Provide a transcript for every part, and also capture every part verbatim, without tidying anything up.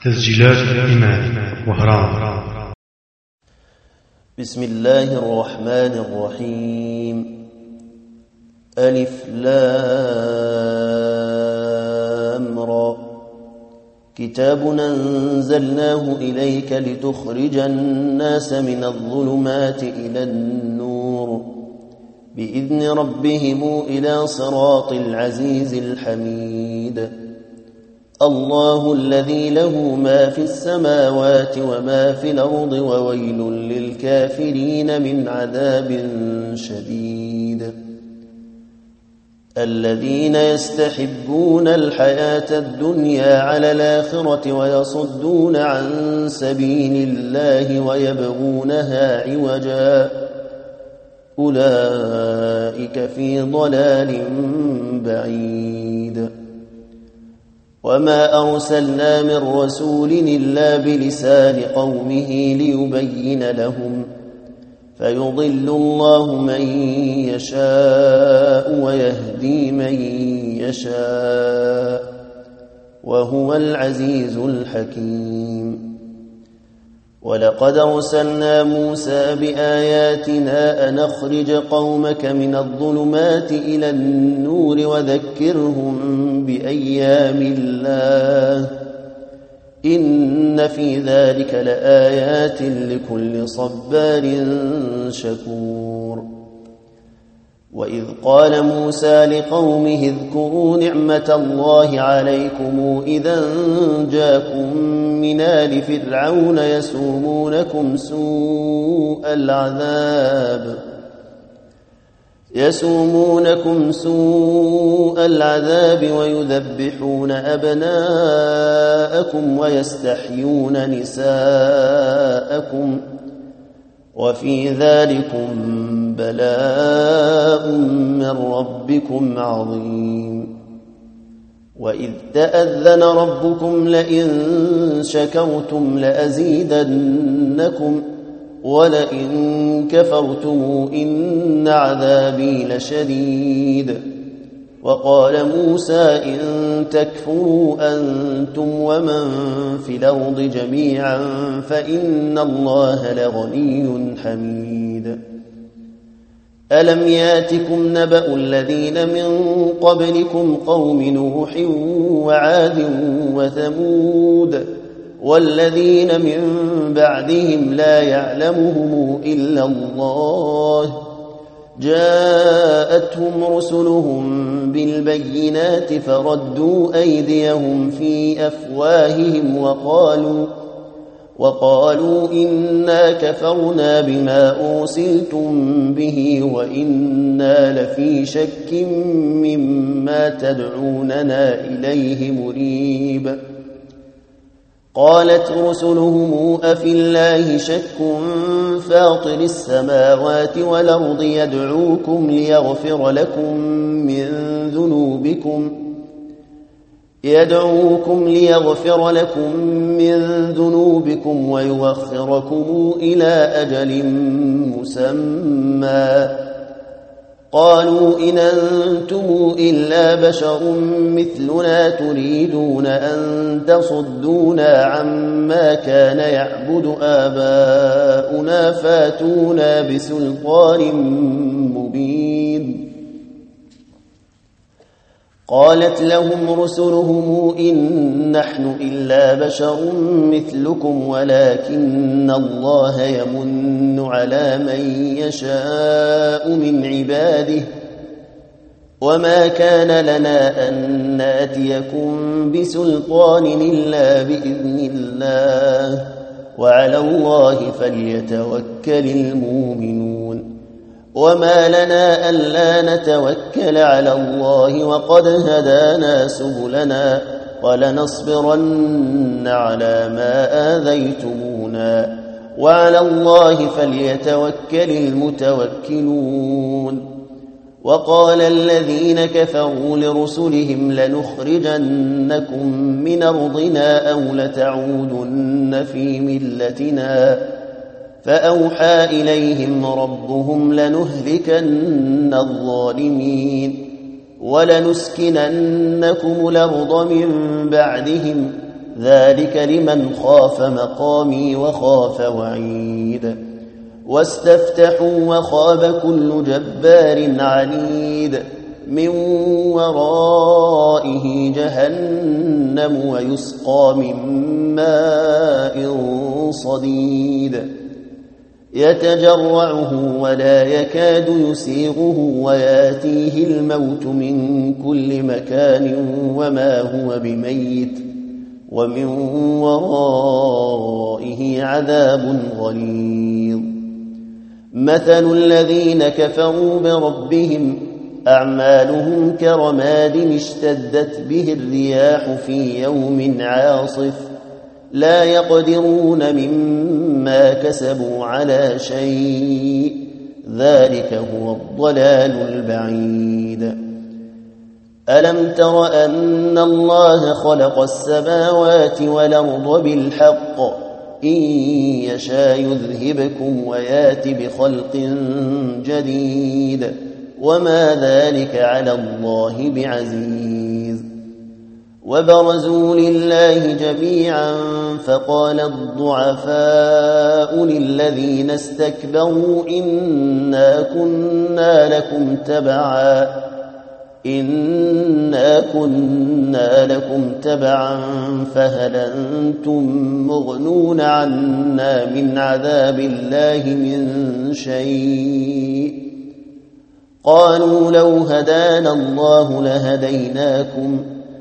تسجيلات الإمام وهران. بسم الله الرحمن الرحيم. ألف لام را. كتاب أنزلناه إليك لتخرج الناس من الظلمات إلى النور بإذن ربهم إلى صراط العزيز الحميد. الله الذي له ما في السماوات وما في الأرض وويل للكافرين من عذاب شديد. الذين يستحبون الحياة الدنيا على الآخرة ويصدون عن سبيل الله ويبغونها عوجا أولئك في ضلال بعيد. وما أرسلنا من رسول إلا بلسان قومه ليبين لهم فيضل الله من يشاء ويهدي من يشاء وهو العزيز الحكيم. ولقد أرسلنا موسى بآياتنا أن أخرج قومك من الظلمات إلى النور وذكرهم بأيام الله إن في ذلك لآيات لكل صبار شكور. وإذ قال موسى لقومه اذكروا نعمة الله عليكم إذا جاءكم من آل فرعون يسومونكم سوء العذاب يسومونكم سوء العذاب ويذبحون أبناءكم ويستحيون نساءكم وفي ذلكم بلاء من ربكم عظيم. وإذ تأذن ربكم لئن شكرتم لأزيدنكم ولئن كفرتم إن عذابي لشديد. وقال موسى إن تكفروا أنتم ومن في الأرض جميعا فإن الله لغني حميد. ألم ياتكم نبأ الذين من قبلكم قوم نوح وعاد وثمود والذين من بعدهم لا يعلمهم إلا الله جاءتهم رسلهم بالبينات فردوا أيديهم في أفواههم وقالوا وقالوا إنا كفرنا بما أرسلتم به وإنا لفي شك مما تدعوننا إليه مريب. قالت رسلهم أفي الله شك فاطر السماوات والأرض يدعوكم ليغفر لكم من ذنوبكم يدعوكم ليغفر لكم من ذنوبكم ويؤخركم إلى أجل مسمى. قالوا إن أنتم إلا بشر مثلنا تريدون أن تصدونا عما كان يعبد آباؤنا فاتونا بسلطان مبين. قالت لهم رسلهم إن نحن إلا بشر مثلكم ولكن الله يمن على من يشاء من عباده وما كان لنا أن نأتيكم بسلطان إلا بإذن الله وعلى الله فليتوكل المؤمنون. وما لنا ألا نتوكل على الله وقد هدانا سبلنا ولنصبرن على ما آذيتمونا وعلى الله فليتوكل المتوكلون. وقال الذين كفروا لرسلهم لنخرجنكم من أرضنا أو لتعودن في ملتنا فأوحى إليهم ربهم لنهلكن الظالمين ولنسكننكم الأرض من بعدهم ذلك لمن خاف مقامي وخاف وعيد واستفتحوا وخاب كل جبار عنيد من ورائه جهنم ويسقى من ماء صديد يتجرعه ولا يكاد يسيغه وياتيه الموت من كل مكان وما هو بميت ومن ورائه عذاب غليظ مثل الذين كفروا بربهم أعمالهم كرماد اشتدت به الرياح في يوم عاصف لا يقدرون مما كسبوا على شيء ذلك هو الضلال البعيد ألم تر أن الله خلق السماوات والأرض بالحق إن يشاء يذهبكم ويات بخلق جديد وما ذلك على الله بعزيز وبرزوا لله جميعا فقال الضعفاء للذين استكبروا إنا كنا لكم تبعا إنا كنا لكم تبعا فهل أنتم مغنون عنا من عذاب الله من شيء قالوا لو هدانا الله لهديناكم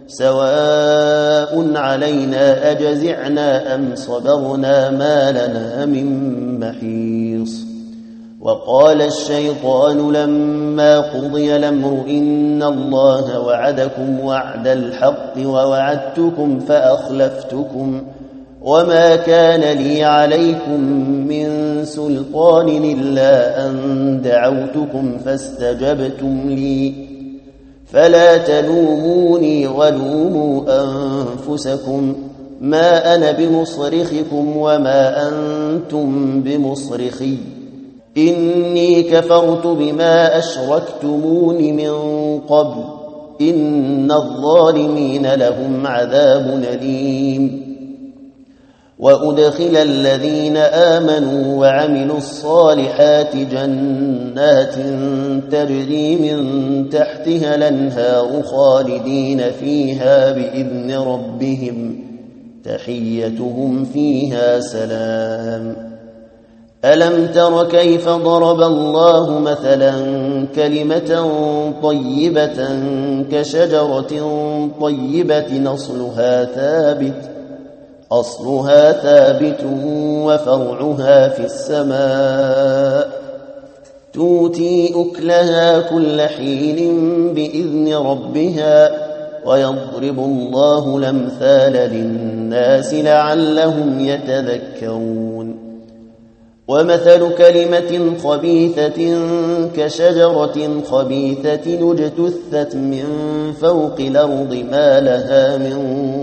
سواء علينا أجزعنا أم صبرنا ما لنا من محيص وقال الشيطان لما قضي الأمر إن الله وعدكم وعد الحق ووعدتكم فأخلفتكم وما كان لي عليكم من سلطان إلا أن دعوتكم فاستجبتم لي فلا تلوموني ولوموا أنفسكم ما أنا بمصرخكم وما أنتم بمصرخي إني كفرت بما أشركتمون من قبل إن الظالمين لهم عذاب أليم وأدخل الذين آمنوا وعملوا الصالحات جنات تجري من تحتها الأنهار خالدين فيها بإذن ربهم تحيتهم فيها سلام ألم تر كيف ضرب الله مثلا كلمة طيبة كشجرة طيبة أصلها ثابت أصلها ثابت وفرعها في السماء تؤتي أكلها كل حين بإذن ربها ويضرب الله الأمثال للناس لعلهم يتذكرون ومثل كلمة خبيثة كشجرة خبيثة اجتثت من فوق الأرض ما لها من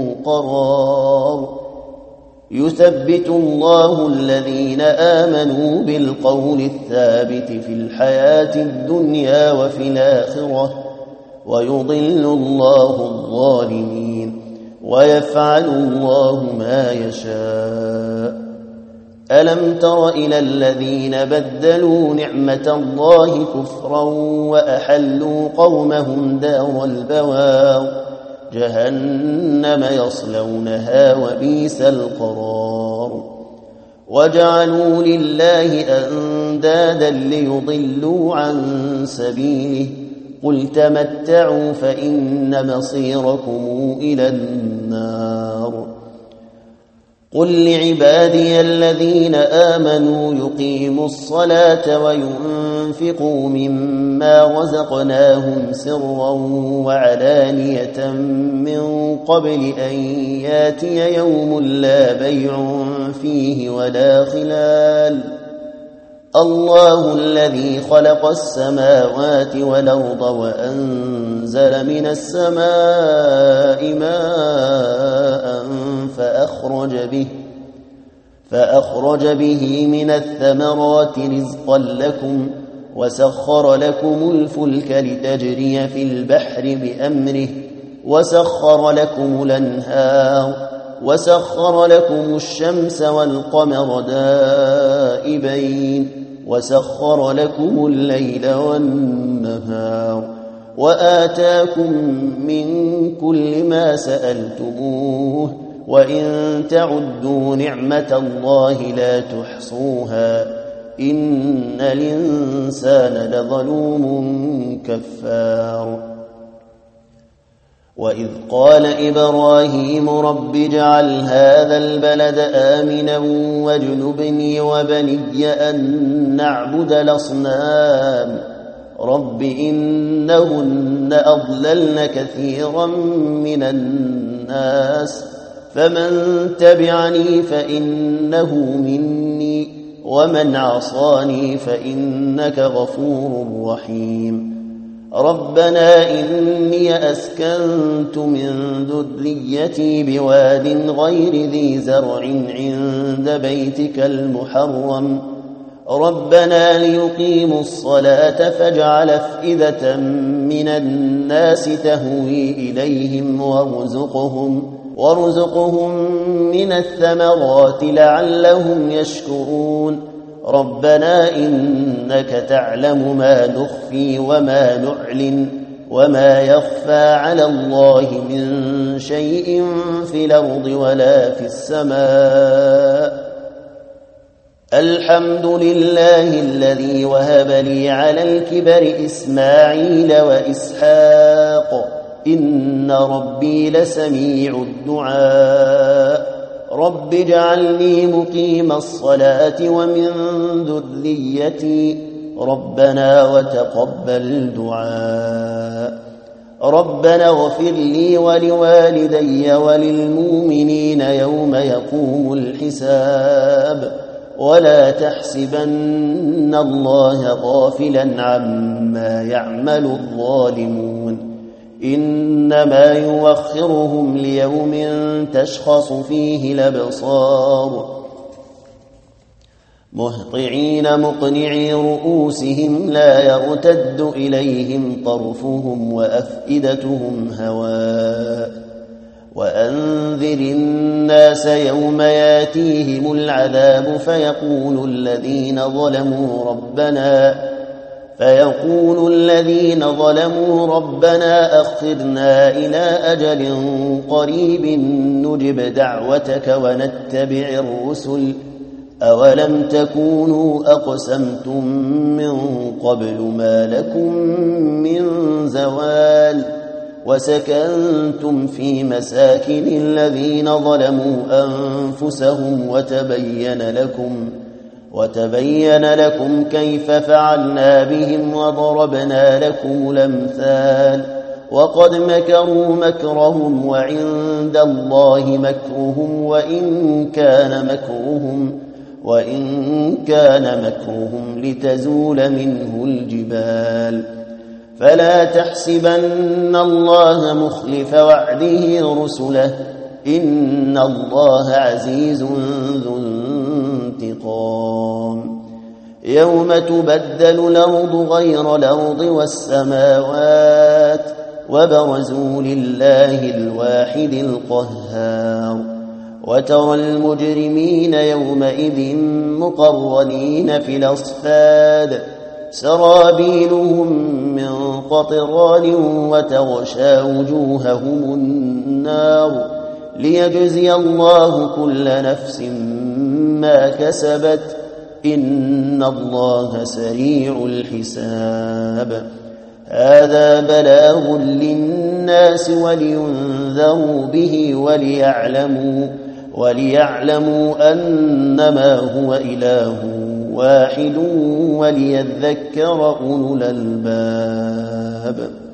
قرار يثبت الله الذين آمنوا بالقول الثابت في الحياة الدنيا وفي الآخرة ويضل الله الظالمين ويفعل الله ما يشاء ألم تر إلى الذين بدلوا نعمة الله كفرا وأحلوا قومهم دار البوار جهنم يصلونها وبئس القرار وجعلوا لله أندادا ليضلوا عن سبيله قل تمتعوا فإن مصيركم إلى النار قل لعبادي الذين آمنوا يقيموا الصلاة وينفقوا مما رزقناهم سرا وعلانية من قبل أن ياتي يوم لا بيع فيه ولا خلال الله الذي خلق السماوات والأرض وأنزل من السماء ماء فأخرج به فأخرج به من الثمرات رزقا لكم وسخر لكم الفلك لتجري في البحر بأمره وسخر لكم الأنهار وسخر لكم الشمس والقمر دائبين وسخر لكم الليل والنهار وآتاكم من كل ما سألتموه وإن تعدوا نعمة الله لا تحصوها إن الإنسان لظلوم كفار. وإذ قال إبراهيم رب اجعل هذا البلد آمنا واجنبني وبني أن نعبد الأصنام رب إنهن أضللن كثيرا من الناس فمن تبعني فإنه مني ومن عصاني فإنك غفور رحيم. ربنا إني أسكنت من ذريتي بواد غير ذي زرع عند بيتك المحرم ربنا ليقيموا الصلاة فاجعل أفئدة من الناس تهوي إليهم وارزقهم, وارزقهم من الثمرات لعلهم يشكرون. ربنا إنك تعلم ما نخفي وما نعلن وما يخفى على الله من شيء في الأرض ولا في السماء. الحمد لله الذي وهب لي على الكبر إسماعيل وإسحاق إن ربي لسميع الدعاء. رب اجعلني مقيم الصلاة ومن ذريتي ربنا وتقبل دعاء. ربنا اغفر لي ولوالدي وللمؤمنين يوم يقوم الحساب ولا تحسبن الله غافلا عما يعمل الظالمون إنما يوخرهم ليوم تشخص فيه الأبصار مهطعين مقنعي رؤوسهم لا يرتد إليهم طرفهم وأفئدتهم هواء. وأنذر الناس يوم ياتيهم العذاب فيقول الذين ظلموا ربنا فيقول الذين ظلموا ربنا أخرنا إلى أجل قريب نجب دعوتك ونتبع الرسل أولم تكونوا أقسمتم من قبل ما لكم من زوال وسكنتم في مساكن الذين ظلموا أنفسهم وتبين لكم وتبين لكم كيف فعلنا بهم وضربنا لكم الأمثال وقد مكروا مكرهم وعند الله مكرهم وإن كان مكرهم وإن كان مكرهم لتزول منه الجبال. فلا تحسبن الله مخلف وعده رسله إن الله عزيز ذو انتقام. يوم تبدل الأرض غير الأرض والسماوات وبرزوا لله الواحد القهار. وترى المجرمين يومئذ مقرنين في الأصفاد سرابيلهم من قطران وتغشى وجوههم النار ليجزي الله كل نفس ما كسبت إن الله سريع الحساب. هذا بلاغ للناس ولينذروا به وليعلموا, وليعلموا أنما هو إله واحد وليذكر أولو الألباب.